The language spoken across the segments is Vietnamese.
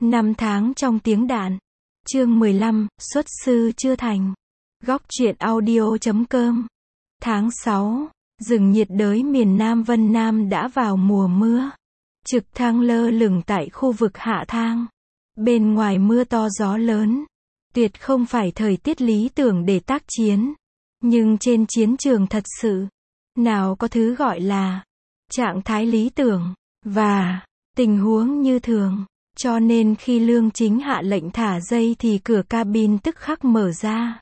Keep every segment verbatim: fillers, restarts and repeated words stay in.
Năm tháng trong tiếng đạn. Chương mười lăm, xuất sư chưa thành. Góc truyện audio chấm com. Tháng sáu, rừng nhiệt đới miền Nam Vân Nam đã vào mùa mưa. Trực thăng lơ lửng tại khu vực hạ thang. Bên ngoài mưa to gió lớn. Tuyệt không phải thời tiết lý tưởng để tác chiến. Nhưng trên chiến trường thật sự, nào có thứ gọi là trạng thái lý tưởng và tình huống như thường. Cho nên khi Lương Chính hạ lệnh thả dây thì cửa cabin tức khắc mở ra.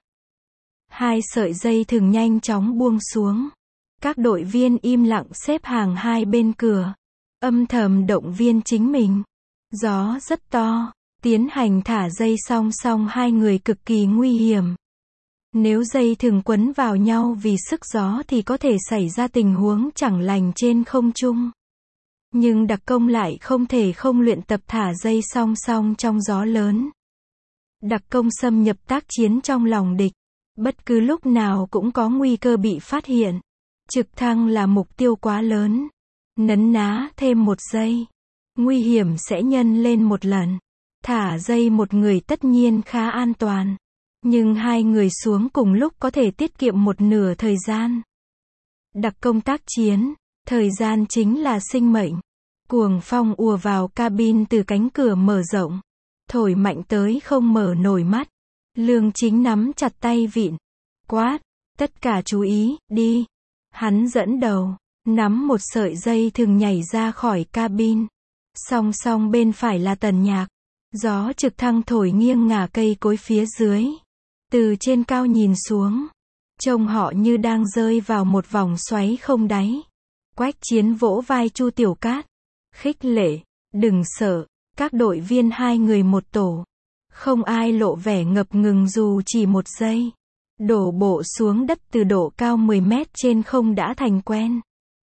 Hai sợi dây thừng nhanh chóng buông xuống. Các đội viên im lặng xếp hàng hai bên cửa, âm thầm động viên chính mình. Gió rất to, tiến hành thả dây song song hai người cực kỳ nguy hiểm. Nếu dây thừng quấn vào nhau vì sức gió thì có thể xảy ra tình huống chẳng lành trên không trung. Nhưng đặc công lại không thể không luyện tập thả dây song song trong gió lớn. Đặc công xâm nhập tác chiến trong lòng địch. Bất cứ lúc nào cũng có nguy cơ bị phát hiện. Trực thăng là mục tiêu quá lớn. Nấn ná thêm một giây, nguy hiểm sẽ nhân lên một lần. Thả dây một người tất nhiên khá an toàn. Nhưng hai người xuống cùng lúc có thể tiết kiệm một nửa thời gian. Đặc công tác chiến, thời gian chính là sinh mệnh. Cuồng phong ùa vào cabin từ cánh cửa mở rộng. Thổi mạnh tới không mở nổi mắt. Lương Chính nắm chặt tay vịn. Quát, tất cả chú ý, đi. Hắn dẫn đầu, nắm một sợi dây thừng nhảy ra khỏi cabin. Song song bên phải là Tần Nhạc. Gió trực thăng thổi nghiêng ngả cây cối phía dưới. Từ trên cao nhìn xuống, trông họ như đang rơi vào một vòng xoáy không đáy. Quách Chiến vỗ vai Chu Tiểu Cát. Khích lệ, đừng sợ, các đội viên hai người một tổ. Không ai lộ vẻ ngập ngừng dù chỉ một giây. Đổ bộ xuống đất từ độ cao mười mét trên không đã thành quen.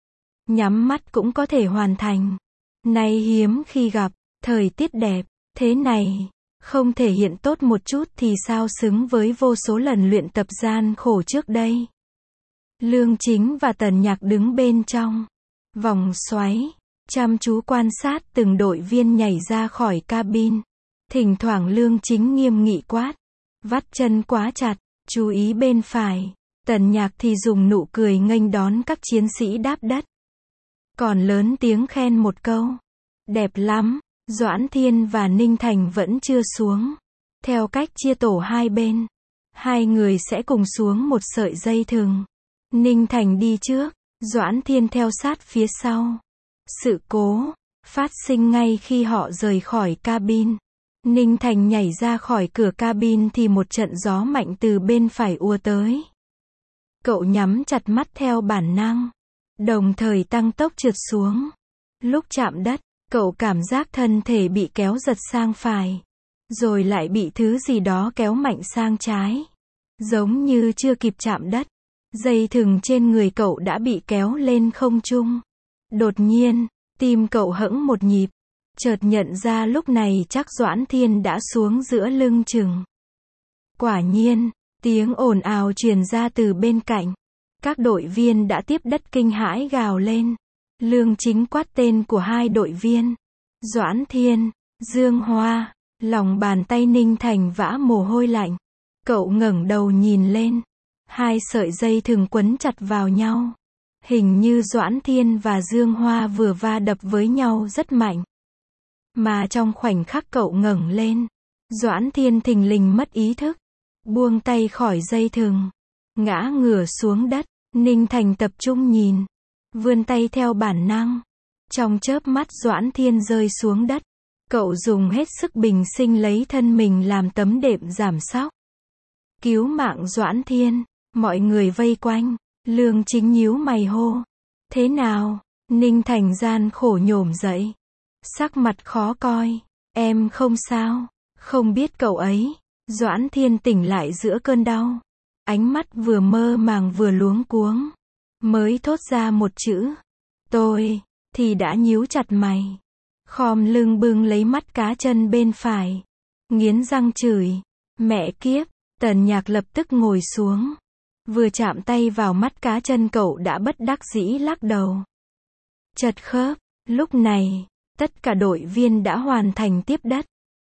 Nhắm mắt cũng có thể hoàn thành. Nay hiếm khi gặp, thời tiết đẹp, thế này, không thể hiện tốt một chút thì sao xứng với vô số lần luyện tập gian khổ trước đây. Lương Chính và Tần Nhạc đứng bên trong vòng xoáy, chăm chú quan sát từng đội viên nhảy ra khỏi cabin. Thỉnh thoảng Lương Chính nghiêm nghị quát, vắt chân quá chặt, chú ý bên phải. Tần Nhạc thì dùng nụ cười nghênh đón các chiến sĩ đáp đất. Còn lớn tiếng khen một câu, đẹp lắm. Doãn Thiên và Ninh Thành vẫn chưa xuống. Theo cách chia tổ hai bên, hai người sẽ cùng xuống một sợi dây thừng. Ninh Thành đi trước, Doãn Thiên theo sát phía sau. Sự cố phát sinh ngay khi họ rời khỏi cabin. Ninh Thành nhảy ra khỏi cửa cabin thì một trận gió mạnh từ bên phải ùa tới. Cậu nhắm chặt mắt theo bản năng, đồng thời tăng tốc trượt xuống. Lúc chạm đất, cậu cảm giác thân thể bị kéo giật sang phải, rồi lại bị thứ gì đó kéo mạnh sang trái. Giống như chưa kịp chạm đất, dây thừng trên người cậu đã bị kéo lên không trung. Đột nhiên, tim cậu hững một nhịp, chợt nhận ra lúc này chắc Doãn Thiên đã xuống giữa lưng chừng. Quả nhiên, tiếng ồn ào truyền ra từ bên cạnh. Các đội viên đã tiếp đất kinh hãi gào lên. Lương Chính quát tên của hai đội viên. Doãn Thiên, Dương Hoa, lòng bàn tay Ninh Thành vã mồ hôi lạnh. Cậu ngẩng đầu nhìn lên. Hai sợi dây thừng quấn chặt vào nhau. Hình như Doãn Thiên và Dương Hoa vừa va đập với nhau rất mạnh. Mà trong khoảnh khắc cậu ngẩng lên, Doãn Thiên thình lình mất ý thức, buông tay khỏi dây thừng, ngã ngửa xuống đất. Ninh Thành tập trung nhìn, vươn tay theo bản năng. Trong chớp mắt Doãn Thiên rơi xuống đất. Cậu dùng hết sức bình sinh lấy thân mình làm tấm đệm giảm sóc. Cứu mạng Doãn Thiên, mọi người vây quanh. Lương Chính nhíu mày hô, thế nào? Ninh Thành gian khổ nhổm dậy, sắc mặt khó coi. Em không sao. Không biết cậu ấy. Doãn Thiên tỉnh lại giữa cơn đau, ánh mắt vừa mơ màng vừa luống cuống, mới thốt ra một chữ, tôi, thì đã nhíu chặt mày. Khom lưng bưng lấy mắt cá chân bên phải, nghiến răng chửi, mẹ kiếp. Tần Nhạc lập tức ngồi xuống. Vừa chạm tay vào mắt cá chân cậu đã bất đắc dĩ lắc đầu. Chật khớp. Lúc này, tất cả đội viên đã hoàn thành tiếp đất.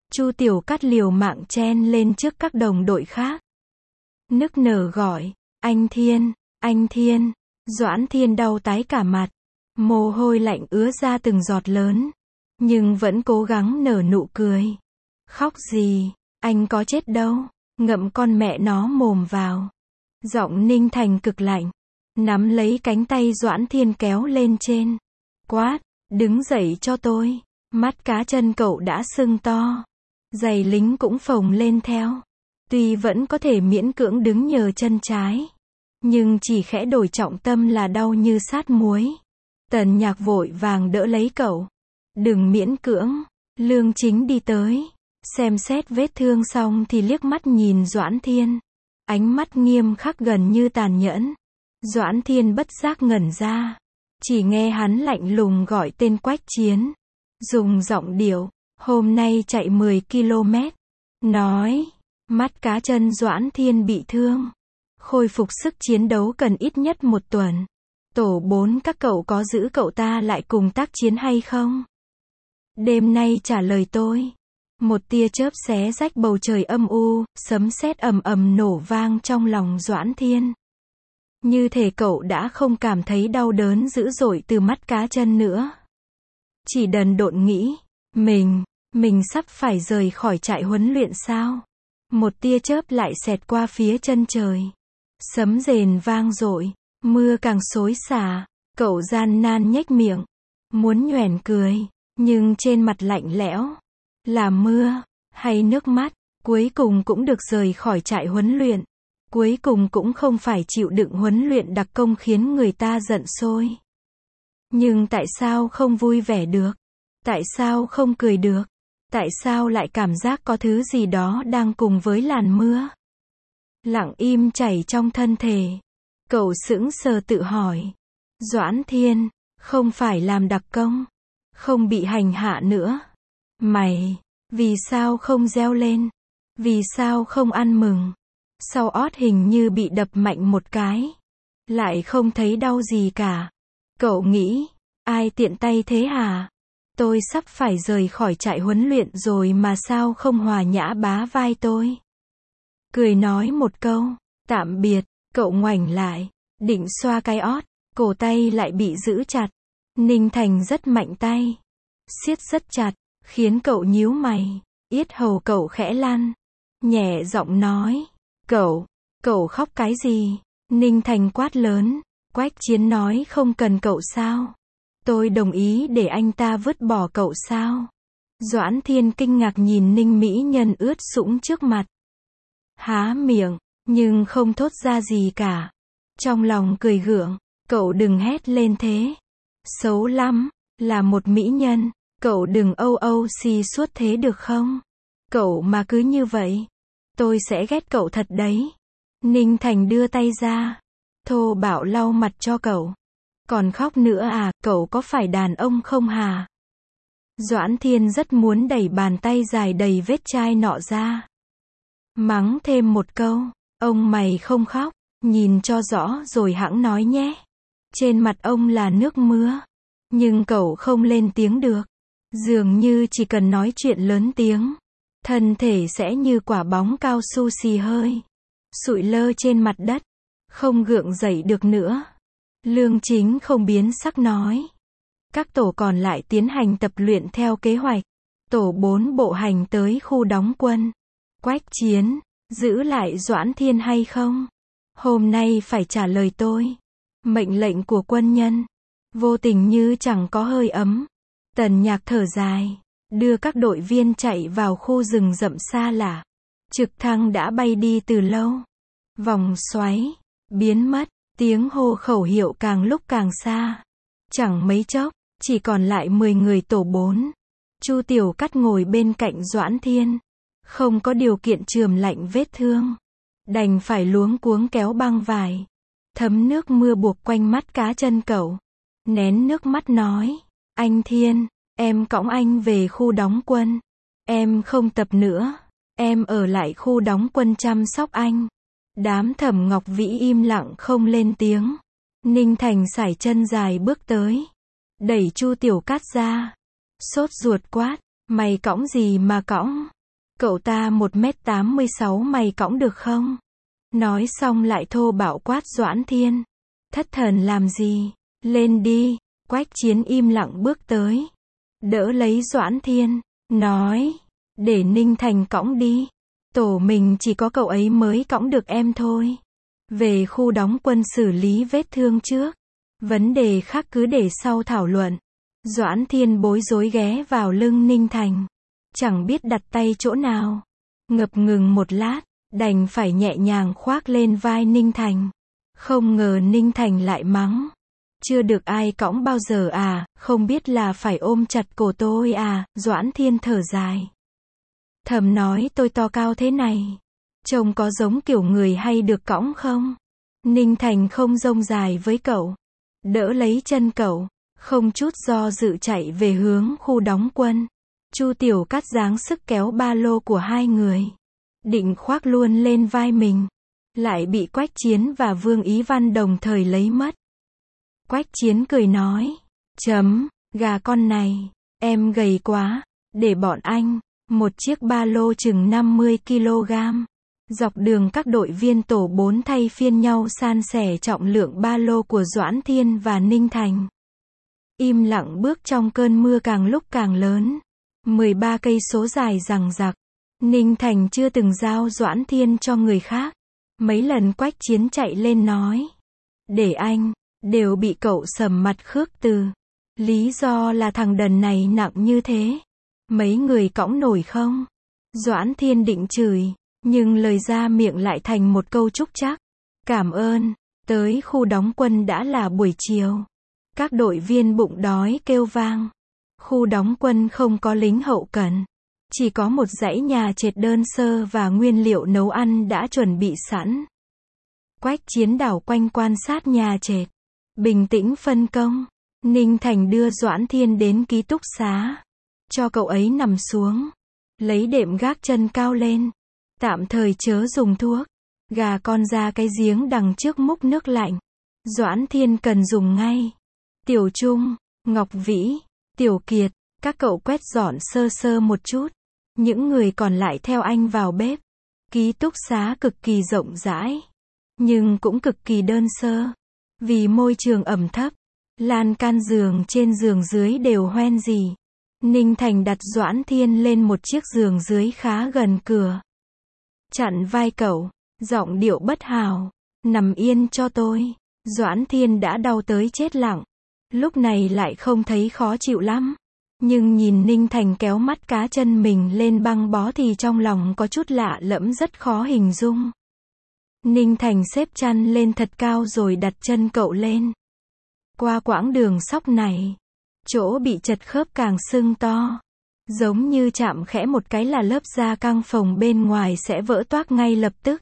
Chu Tiểu Cát liều mạng chen lên trước các đồng đội khác. Nức nở gọi, anh Thiên, anh Thiên. Doãn Thiên đau tái cả mặt. Mồ hôi lạnh ứa ra từng giọt lớn. Nhưng vẫn cố gắng nở nụ cười. Khóc gì, anh có chết đâu. Ngậm con mẹ nó mồm vào. Giọng Ninh Thành cực lạnh. Nắm lấy cánh tay Doãn Thiên kéo lên trên. Quát, đứng dậy cho tôi. Mắt cá chân cậu đã sưng to. Giày lính cũng phồng lên theo. Tuy vẫn có thể miễn cưỡng đứng nhờ chân trái. Nhưng chỉ khẽ đổi trọng tâm là đau như sát muối. Tần Nhạc vội vàng đỡ lấy cậu. Đừng miễn cưỡng. Lương Chính đi tới. Xem xét vết thương xong thì liếc mắt nhìn Doãn Thiên. Ánh mắt nghiêm khắc gần như tàn nhẫn. Doãn Thiên bất giác ngẩn ra. Chỉ nghe hắn lạnh lùng gọi tên Quách Chiến. Dùng giọng điệu, hôm nay chạy mười ki lô mét. Nói, mắt cá chân Doãn Thiên bị thương. Khôi phục sức chiến đấu cần ít nhất một tuần. Tổ bốn các cậu có giữ cậu ta lại cùng tác chiến hay không? Đêm nay trả lời tôi. Một tia chớp xé rách bầu trời âm u, sấm sét ầm ầm nổ vang trong lòng Doãn Thiên. Như thể cậu đã không cảm thấy đau đớn dữ dội từ mắt cá chân nữa. Chỉ đần độn nghĩ, mình, mình sắp phải rời khỏi trại huấn luyện sao? Một tia chớp lại xẹt qua phía chân trời. Sấm rền vang dội, mưa càng xối xả, cậu gian nan nhếch miệng, muốn nhoẻn cười, nhưng trên mặt lạnh lẽo. Là mưa, hay nước mắt, cuối cùng cũng được rời khỏi trại huấn luyện. Cuối cùng cũng không phải chịu đựng huấn luyện đặc công khiến người ta giận sôi. Nhưng tại sao không vui vẻ được? Tại sao không cười được? Tại sao lại cảm giác có thứ gì đó đang cùng với làn mưa? Lặng im chảy trong thân thể. Cậu sững sờ tự hỏi. Doãn Thiên, không phải làm đặc công, không bị hành hạ nữa. Mày, vì sao không reo lên? Vì sao không ăn mừng? Sau ót hình như bị đập mạnh một cái. Lại không thấy đau gì cả. Cậu nghĩ, ai tiện tay thế hả? Tôi sắp phải rời khỏi trại huấn luyện rồi mà sao không hòa nhã bá vai tôi? Cười nói một câu, tạm biệt, cậu ngoảnh lại, định xoa cái ót, cổ tay lại bị giữ chặt. Ninh Thành rất mạnh tay, siết rất chặt, khiến cậu nhíu mày, yết hầu cậu khẽ lăn, nhẹ giọng nói, cậu, cậu khóc cái gì? Ninh Thành quát lớn, Quách Chiến nói không cần cậu sao? Tôi đồng ý để anh ta vứt bỏ cậu sao? Doãn Thiên kinh ngạc nhìn Ninh Mỹ Nhân ướt sũng trước mặt. Há miệng, nhưng không thốt ra gì cả. Trong lòng cười gượng, cậu đừng hét lên thế. Xấu lắm, là một mỹ nhân, cậu đừng âu âu xì suốt thế được không? Cậu mà cứ như vậy, tôi sẽ ghét cậu thật đấy. Ninh Thành đưa tay ra, thô bạo lau mặt cho cậu. Còn khóc nữa à, cậu có phải đàn ông không hả? Doãn Thiên rất muốn đẩy bàn tay dài đầy vết chai nọ ra. Mắng thêm một câu, ông mày không khóc, nhìn cho rõ rồi hẵng nói nhé. Trên mặt ông là nước mưa, nhưng cậu không lên tiếng được. Dường như chỉ cần nói chuyện lớn tiếng, thân thể sẽ như quả bóng cao su xì hơi, sụi lơ trên mặt đất, không gượng dậy được nữa. Lương Chính không biến sắc nói. Các tổ còn lại tiến hành tập luyện theo kế hoạch. Tổ bốn bộ hành tới khu đóng quân. Quách Chiến, giữ lại Doãn Thiên hay không? Hôm nay phải trả lời tôi. Mệnh lệnh của quân nhân. Vô tình như chẳng có hơi ấm. Tần Nhạc thở dài, đưa các đội viên chạy vào khu rừng rậm xa lạ. Trực thăng đã bay đi từ lâu. Vòng xoáy, biến mất, tiếng hô khẩu hiệu càng lúc càng xa. Chẳng mấy chốc, chỉ còn lại mười người tổ bốn. Chu Tiểu Cát ngồi bên cạnh Doãn Thiên. Không có điều kiện chườm lạnh vết thương. Đành phải luống cuống kéo băng vải. Thấm nước mưa buộc quanh mắt cá chân cậu. Nén nước mắt nói. Anh Thiên, em cõng anh về khu đóng quân. Em không tập nữa. Em ở lại khu đóng quân chăm sóc anh. Đám Thẩm Ngọc Vĩ im lặng không lên tiếng. Ninh Thành sải chân dài bước tới. Đẩy Chu Tiểu Cát ra. Sốt ruột quát. Mày cõng gì mà cõng? Cậu ta một mét tám mươi sáu mày cõng được không? Nói xong lại thô bạo quát Doãn Thiên. Thất thần làm gì? Lên đi. Quách Chiến im lặng bước tới. Đỡ lấy Doãn Thiên. Nói. Để Ninh Thành cõng đi. Tổ mình chỉ có cậu ấy mới cõng được em thôi. Về khu đóng quân xử lý vết thương trước. Vấn đề khác cứ để sau thảo luận. Doãn Thiên bối rối ghé vào lưng Ninh Thành. Chẳng biết đặt tay chỗ nào. Ngập ngừng một lát, đành phải nhẹ nhàng khoác lên vai Ninh Thành. Không ngờ Ninh Thành lại mắng. Chưa được ai cõng bao giờ à, không biết là phải ôm chặt cổ tôi à, Doãn Thiên thở dài. Thầm nói tôi to cao thế này. Trông có giống kiểu người hay được cõng không? Ninh Thành không rông dài với cậu. Đỡ lấy chân cậu, không chút do dự chạy về hướng khu đóng quân. Chu Tiểu Cát dáng sức kéo ba lô của hai người. Định khoác luôn lên vai mình. Lại bị Quách Chiến và Vương Ý Văn đồng thời lấy mất. Quách Chiến cười nói. Chấm, gà con này, em gầy quá, để bọn anh. Một chiếc ba lô chừng năm mươi ki lô gam. Dọc đường các đội viên tổ bốn thay phiên nhau san sẻ trọng lượng ba lô của Doãn Thiên và Ninh Thành. Im lặng bước trong cơn mưa càng lúc càng lớn. mười ba cây số dài dằng dặc. Ninh Thành chưa từng giao Doãn Thiên cho người khác. Mấy lần Quách Chiến chạy lên nói. Để anh, đều bị cậu sầm mặt khước từ. Lý do là thằng đần này nặng như thế. Mấy người cõng nổi không? Doãn Thiên định chửi, nhưng lời ra miệng lại thành một câu trúc trắc. Cảm ơn. Tới khu đóng quân đã là buổi chiều. Các đội viên bụng đói kêu vang. Khu đóng quân không có lính hậu cần. Chỉ có một dãy nhà trệt đơn sơ và nguyên liệu nấu ăn đã chuẩn bị sẵn. Quách Chiến đảo quanh quan sát nhà trệt. Bình tĩnh phân công. Ninh Thành đưa Doãn Thiên đến ký túc xá. Cho cậu ấy nằm xuống. Lấy đệm gác chân cao lên. Tạm thời chớ dùng thuốc. Gà con ra cái giếng đằng trước múc nước lạnh. Doãn Thiên cần dùng ngay. Tiểu Trung, Ngọc Vĩ, Tiểu Kiệt, các cậu quét dọn sơ sơ một chút. Những người còn lại theo anh vào bếp. Ký túc xá cực kỳ rộng rãi. Nhưng cũng cực kỳ đơn sơ. Vì môi trường ẩm thấp. Lan can giường trên giường dưới đều hoen gì. Ninh Thành đặt Doãn Thiên lên một chiếc giường dưới khá gần cửa. Chặn vai cậu, giọng điệu bất hảo. Nằm yên cho tôi. Doãn Thiên đã đau tới chết lặng. Lúc này lại không thấy khó chịu lắm. Nhưng nhìn Ninh Thành kéo mắt cá chân mình lên băng bó thì trong lòng có chút lạ lẫm rất khó hình dung. Ninh Thành xếp chăn lên thật cao rồi đặt chân cậu lên. Qua quãng đường sóc này, chỗ bị chật khớp càng sưng to. Giống như chạm khẽ một cái là lớp da căng phồng bên ngoài sẽ vỡ toác ngay lập tức.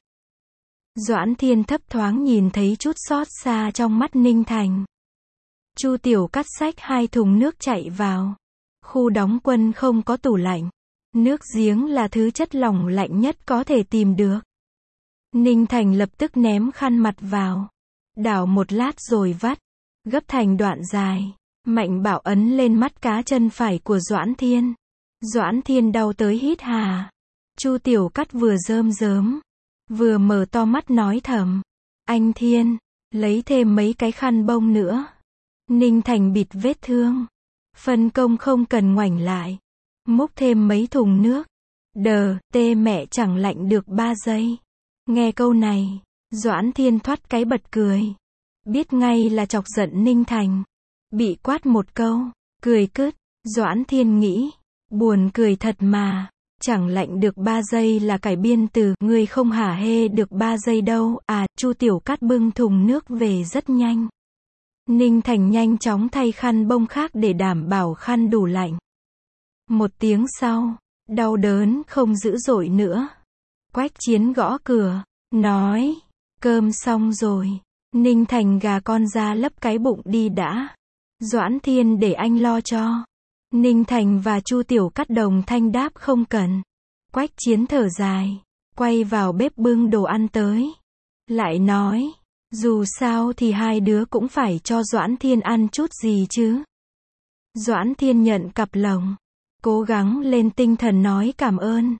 Doãn Thiên thấp thoáng nhìn thấy chút xót xa trong mắt Ninh Thành. Chu Tiểu Cát xách hai thùng nước chạy vào. Khu đóng quân không có tủ lạnh. Nước giếng là thứ chất lỏng lạnh nhất có thể tìm được. Ninh Thành lập tức ném khăn mặt vào. Đảo một lát rồi vắt. Gấp thành đoạn dài. Mạnh bạo ấn lên mắt cá chân phải của Doãn Thiên. Doãn Thiên đau tới hít hà. Chu Tiểu Cát vừa rơm rớm. Vừa mở to mắt nói thầm. Anh Thiên, lấy thêm mấy cái khăn bông nữa. Ninh Thành bịt vết thương. Phân công không cần ngoảnh lại. Múc thêm mấy thùng nước. Đờ, tê mẹ chẳng lạnh được ba giây. Nghe câu này, Doãn Thiên thoát cái bật cười. Biết ngay là chọc giận Ninh Thành. Bị quát một câu, cười cứt. Doãn Thiên nghĩ, buồn cười thật mà. Chẳng lạnh được ba giây là cải biên từ, người không hả hê được ba giây đâu. À, Chu Tiểu Cát bưng thùng nước về rất nhanh. Ninh Thành nhanh chóng thay khăn bông khác để đảm bảo khăn đủ lạnh. Một tiếng sau, đau đớn không dữ dội nữa. Quách Chiến gõ cửa, nói, cơm xong rồi. Ninh Thành gà con ra lấp cái bụng đi đã. Doãn Thiên để anh lo cho. Ninh Thành và Chu Tiểu Cát đồng thanh đáp không cần. Quách Chiến thở dài, quay vào bếp bưng đồ ăn tới. Lại nói, dù sao thì hai đứa cũng phải cho Doãn Thiên ăn chút gì chứ. Doãn Thiên nhận cặp lồng, cố gắng lên tinh thần nói cảm ơn.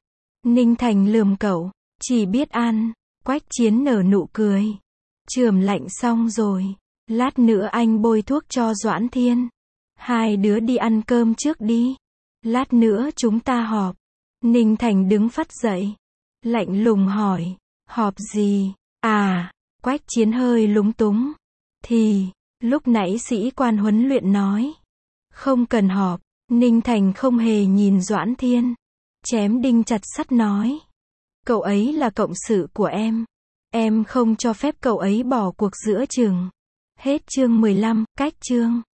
Ninh Thành lườm cậu, chỉ biết ăn. Quách Chiến nở nụ cười. Chườm lạnh xong rồi. Lát nữa anh bôi thuốc cho Doãn Thiên. Hai đứa đi ăn cơm trước đi. Lát nữa chúng ta họp. Ninh Thành đứng phắt dậy. Lạnh lùng hỏi. Họp gì? À, Quách Chiến hơi lúng túng. Thì, lúc nãy sĩ quan huấn luyện nói. Không cần họp. Ninh Thành không hề nhìn Doãn Thiên. Chém đinh chặt sắt nói. Cậu ấy là cộng sự của em. Em không cho phép cậu ấy bỏ cuộc giữa chừng. Hết chương mười lăm, cách chương.